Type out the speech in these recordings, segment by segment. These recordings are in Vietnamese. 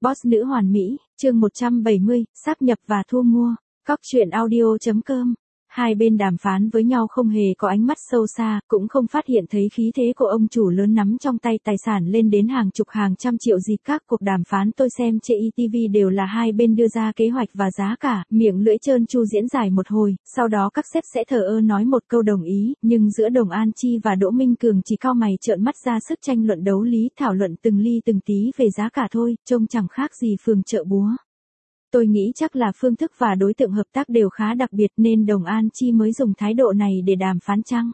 Boss nữ hoàn mỹ, chương 170, sáp nhập và thu mua. Cóc truyện audio.com. Hai bên đàm phán với nhau không hề có ánh mắt sâu xa, cũng không phát hiện thấy khí thế của ông chủ lớn nắm trong tay tài sản lên đến hàng chục hàng trăm triệu gì. Các cuộc đàm phán tôi xem trên ETV đều là hai bên đưa ra kế hoạch và giá cả, miệng lưỡi trơn tru diễn giải một hồi, sau đó các sếp sẽ thờ ơ nói một câu đồng ý, nhưng giữa Đồng An Chi và Đỗ Minh Cường chỉ cau mày trợn mắt ra sức tranh luận đấu lý, thảo luận từng ly từng tí về giá cả thôi, trông chẳng khác gì phường chợ búa. Tôi nghĩ chắc là phương thức và đối tượng hợp tác đều khá đặc biệt nên Đồng An Chi mới dùng thái độ này để đàm phán chăng?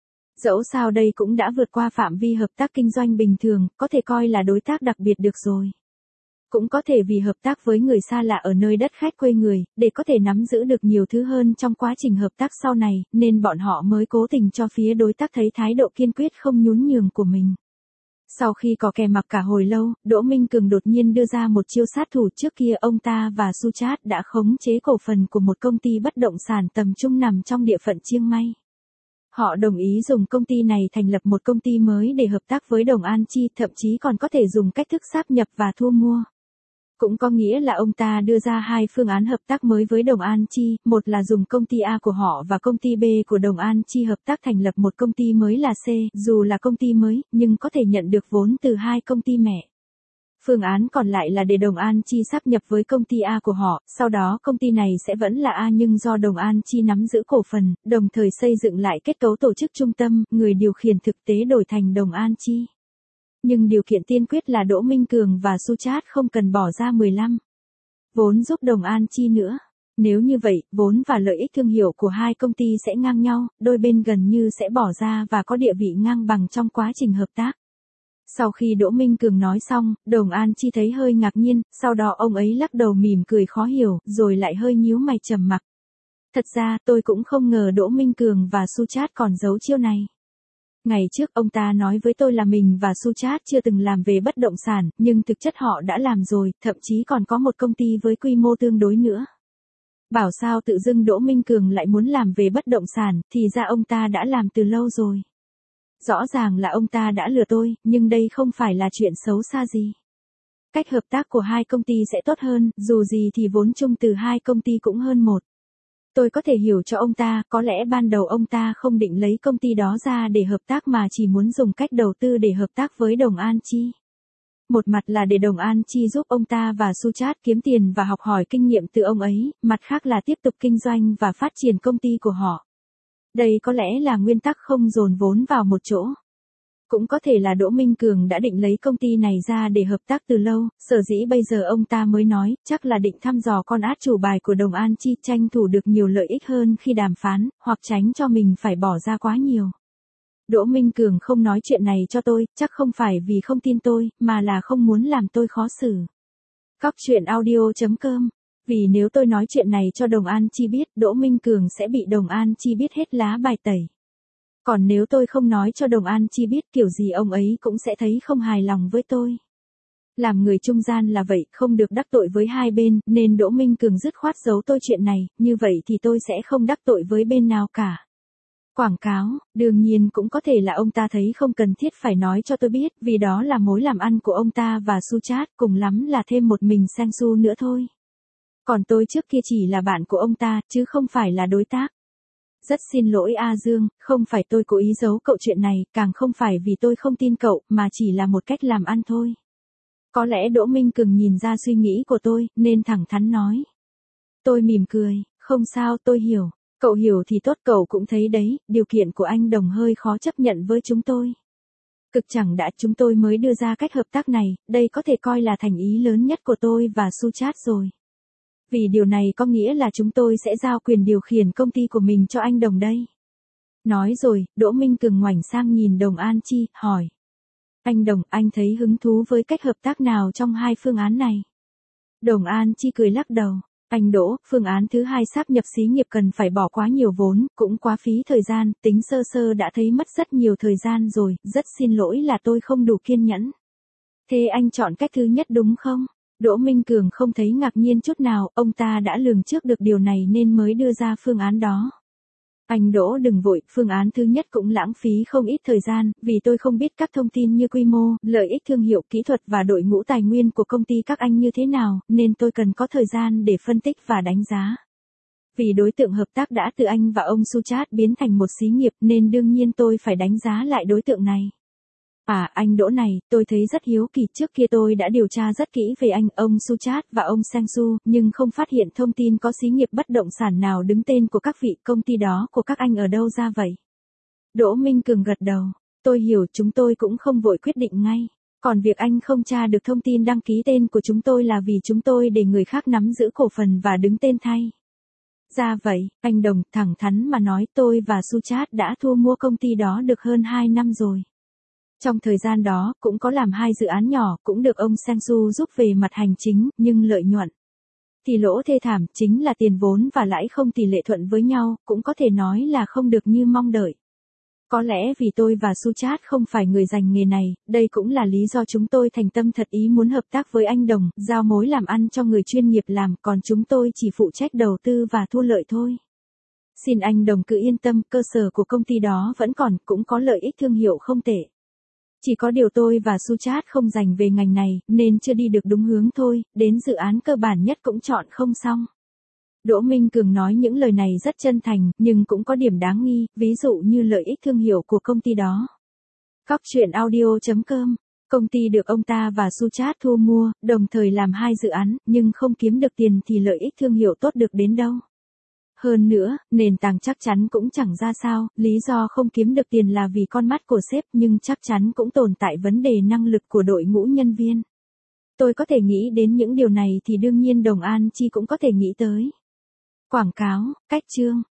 Dẫu sao đây cũng đã vượt qua phạm vi hợp tác kinh doanh bình thường, có thể coi là đối tác đặc biệt được rồi. Cũng có thể vì hợp tác với người xa lạ ở nơi đất khách quê người, để có thể nắm giữ được nhiều thứ hơn trong quá trình hợp tác sau này, nên bọn họ mới cố tình cho phía đối tác thấy thái độ kiên quyết không nhún nhường của mình. Sau khi có kè mặc cả hồi lâu, Đỗ Minh Cường đột nhiên đưa ra một chiêu sát thủ. Trước kia ông ta và Suchat đã khống chế cổ phần của một công ty bất động sản tầm trung nằm trong địa phận Chiang Mai. Họ đồng ý dùng công ty này thành lập một công ty mới để hợp tác với Đồng An Chi, thậm chí còn có thể dùng cách thức sáp nhập và thu mua. Cũng có nghĩa là ông ta đưa ra hai phương án hợp tác mới với Đồng An Chi, một là dùng công ty A của họ và công ty B của Đồng An Chi hợp tác thành lập một công ty mới là C, dù là công ty mới, nhưng có thể nhận được vốn từ hai công ty mẹ. Phương án còn lại là để Đồng An Chi sáp nhập với công ty A của họ, sau đó công ty này sẽ vẫn là A nhưng do Đồng An Chi nắm giữ cổ phần, đồng thời xây dựng lại kết cấu tổ chức trung tâm, người điều khiển thực tế đổi thành Đồng An Chi. Nhưng điều kiện tiên quyết là Đỗ Minh Cường và Suchat không cần bỏ ra 15 vốn giúp Đồng An Chi nữa. Nếu như vậy, vốn và lợi ích thương hiệu của hai công ty sẽ ngang nhau, đôi bên gần như sẽ bỏ ra và có địa vị ngang bằng trong quá trình hợp tác. Sau khi Đỗ Minh Cường nói xong, Đồng An Chi thấy hơi ngạc nhiên, sau đó ông ấy lắc đầu mỉm cười khó hiểu, rồi lại hơi nhíu mày trầm mặc. Thật ra tôi cũng không ngờ Đỗ Minh Cường và Suchat còn giấu chiêu này. Ngày trước ông ta nói với tôi là mình và Suchat chưa từng làm về bất động sản, nhưng thực chất họ đã làm rồi, thậm chí còn có một công ty với quy mô tương đối nữa. Bảo sao tự dưng Đỗ Minh Cường lại muốn làm về bất động sản, thì ra ông ta đã làm từ lâu rồi. Rõ ràng là ông ta đã lừa tôi, nhưng đây không phải là chuyện xấu xa gì. Cách hợp tác của hai công ty sẽ tốt hơn, dù gì thì vốn chung từ hai công ty cũng hơn một. Tôi có thể hiểu cho ông ta, có lẽ ban đầu ông ta không định lấy công ty đó ra để hợp tác mà chỉ muốn dùng cách đầu tư để hợp tác với Đồng An Chi. Một mặt là để Đồng An Chi giúp ông ta và Suchat kiếm tiền và học hỏi kinh nghiệm từ ông ấy, mặt khác là tiếp tục kinh doanh và phát triển công ty của họ. Đây có lẽ là nguyên tắc không dồn vốn vào một chỗ. Cũng có thể là Đỗ Minh Cường đã định lấy công ty này ra để hợp tác từ lâu, sở dĩ bây giờ ông ta mới nói, chắc là định thăm dò con át chủ bài của Đồng An Chi, tranh thủ được nhiều lợi ích hơn khi đàm phán, hoặc tránh cho mình phải bỏ ra quá nhiều. Đỗ Minh Cường không nói chuyện này cho tôi, chắc không phải vì không tin tôi, mà là không muốn làm tôi khó xử. Cóc truyện audio.com. Vì nếu tôi nói chuyện này cho Đồng An Chi biết, Đỗ Minh Cường sẽ bị Đồng An Chi biết hết lá bài tẩy. Còn nếu tôi không nói cho Đồng An Chi biết, kiểu gì ông ấy cũng sẽ thấy không hài lòng với tôi. Làm người trung gian là vậy, không được đắc tội với hai bên, nên Đỗ Minh Cường dứt khoát giấu tôi chuyện này, như vậy thì tôi sẽ không đắc tội với bên nào cả. Quảng cáo, đương nhiên cũng có thể là ông ta thấy không cần thiết phải nói cho tôi biết, vì đó là mối làm ăn của ông ta và Suchat, cùng lắm là thêm một mình Sang Su nữa thôi. Còn tôi trước kia chỉ là bạn của ông ta, chứ không phải là đối tác. Rất xin lỗi A Dương, không phải tôi cố ý giấu cậu chuyện này, càng không phải vì tôi không tin cậu, mà chỉ là một cách làm ăn thôi. Có lẽ Đỗ Minh Cường nhìn ra suy nghĩ của tôi, nên thẳng thắn nói. Tôi mỉm cười, không sao, tôi hiểu. Cậu hiểu thì tốt, cậu cũng thấy đấy, điều kiện của anh Đồng hơi khó chấp nhận với chúng tôi. Cực chẳng đã, chúng tôi mới đưa ra cách hợp tác này, đây có thể coi là thành ý lớn nhất của tôi và Suchat rồi. Vì điều này có nghĩa là chúng tôi sẽ giao quyền điều khiển công ty của mình cho anh Đồng đây. Nói rồi, Đỗ Minh Cường ngoảnh sang nhìn Đồng An Chi, hỏi. Anh Đồng, anh thấy hứng thú với cách hợp tác nào trong hai phương án này? Đồng An Chi cười lắc đầu. Anh Đỗ, phương án thứ hai sáp nhập xí nghiệp cần phải bỏ quá nhiều vốn, cũng quá phí thời gian, tính sơ sơ đã thấy mất rất nhiều thời gian rồi, rất xin lỗi là tôi không đủ kiên nhẫn. Thế anh chọn cách thứ nhất đúng không? Đỗ Minh Cường không thấy ngạc nhiên chút nào, ông ta đã lường trước được điều này nên mới đưa ra phương án đó. Anh Đỗ đừng vội, phương án thứ nhất cũng lãng phí không ít thời gian, vì tôi không biết các thông tin như quy mô, lợi ích thương hiệu, kỹ thuật và đội ngũ tài nguyên của công ty các anh như thế nào, nên tôi cần có thời gian để phân tích và đánh giá. Vì đối tượng hợp tác đã từ anh và ông Suchat biến thành một xí nghiệp nên đương nhiên tôi phải đánh giá lại đối tượng này. À, anh Đỗ này, tôi thấy rất hiếu kỳ, trước kia tôi đã điều tra rất kỹ về anh, ông Suchat và ông Sang-su, nhưng không phát hiện thông tin có xí nghiệp bất động sản nào đứng tên của các vị, công ty đó của các anh ở đâu ra vậy? Đỗ Minh Cường gật đầu, tôi hiểu, chúng tôi cũng không vội quyết định ngay. Còn việc anh không tra được thông tin đăng ký tên của chúng tôi là vì chúng tôi để người khác nắm giữ cổ phần và đứng tên thay. Ra vậy, anh Đồng, thẳng thắn mà nói, tôi và Suchat đã thu mua công ty đó được hơn 2 năm rồi. Trong thời gian đó, cũng có làm 2 dự án nhỏ, cũng được ông Sang-su giúp về mặt hành chính, nhưng lợi nhuận thì lỗ thê thảm, chính là tiền vốn và lãi không tỷ lệ thuận với nhau, cũng có thể nói là không được như mong đợi. Có lẽ vì tôi và Suchat không phải người dành nghề này, đây cũng là lý do chúng tôi thành tâm thật ý muốn hợp tác với anh Đồng, giao mối làm ăn cho người chuyên nghiệp làm, còn chúng tôi chỉ phụ trách đầu tư và thu lợi thôi. Xin anh Đồng cứ yên tâm, cơ sở của công ty đó vẫn còn, cũng có lợi ích thương hiệu không tệ. Chỉ có điều tôi và Suchat không dành về ngành này, nên chưa đi được đúng hướng thôi, đến dự án cơ bản nhất cũng chọn không xong. Đỗ Minh Cường nói những lời này rất chân thành, nhưng cũng có điểm đáng nghi, ví dụ như lợi ích thương hiệu của công ty đó. Cóc truyện audio.com, công ty được ông ta và Suchat thu mua, đồng thời làm 2 dự án, nhưng không kiếm được tiền thì lợi ích thương hiệu tốt được đến đâu. Hơn nữa, nền tảng chắc chắn cũng chẳng ra sao, lý do không kiếm được tiền là vì con mắt của sếp, nhưng chắc chắn cũng tồn tại vấn đề năng lực của đội ngũ nhân viên. Tôi có thể nghĩ đến những điều này thì đương nhiên Đồng An Chi cũng có thể nghĩ tới. Quảng cáo, cách chương.